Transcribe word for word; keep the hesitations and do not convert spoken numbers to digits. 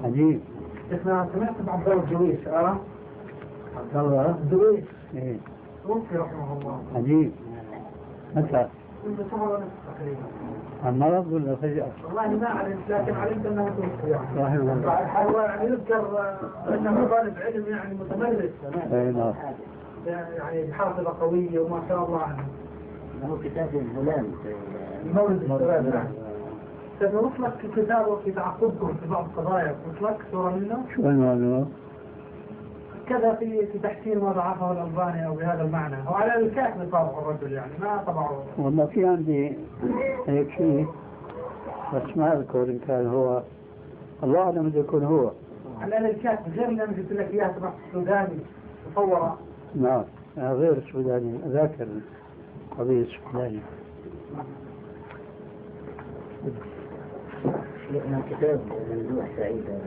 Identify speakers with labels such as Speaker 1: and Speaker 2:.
Speaker 1: عجيب.
Speaker 2: اسمع سمعت عبد الله الدويش اه
Speaker 1: عبد الله
Speaker 2: الدويش
Speaker 1: ايه
Speaker 2: توفي رحمه الله.
Speaker 1: عجيب. متى؟
Speaker 2: منذ شهر ونصف تقريبا.
Speaker 1: عن مرض ولا فجأة؟
Speaker 2: والله ما علمت لكن علمت انها توفي يعني.
Speaker 1: رحمه الله.
Speaker 2: هو يعني يذكر انه طالب علم يعني متمرس
Speaker 1: اي نعم.
Speaker 2: يعني بحافظة قوية وما شاء الله عنه.
Speaker 3: له كتاب الهلال
Speaker 2: مولد الشباب. سنوصل لك كتابه في تعقبكم في بعض القضايا، وصلك صورة منه؟
Speaker 1: شو الموضوع؟
Speaker 2: كذا في في تحسين ما ضعفه الألباني أو بهذا المعنى، هو على الكاتب طابع الرجل يعني ما طبعه.
Speaker 1: والله في عندي هيك شيء بس ما أذكر إن كان هو، الله أعلم إذا يكون هو.
Speaker 2: على الكاتب غير اللي أنا قلت لك إياه تبع السوداني مصورة.
Speaker 1: نعم غير السوداني، ذاكر قضية السوداني.
Speaker 3: لأن كتاب الروح سعيدة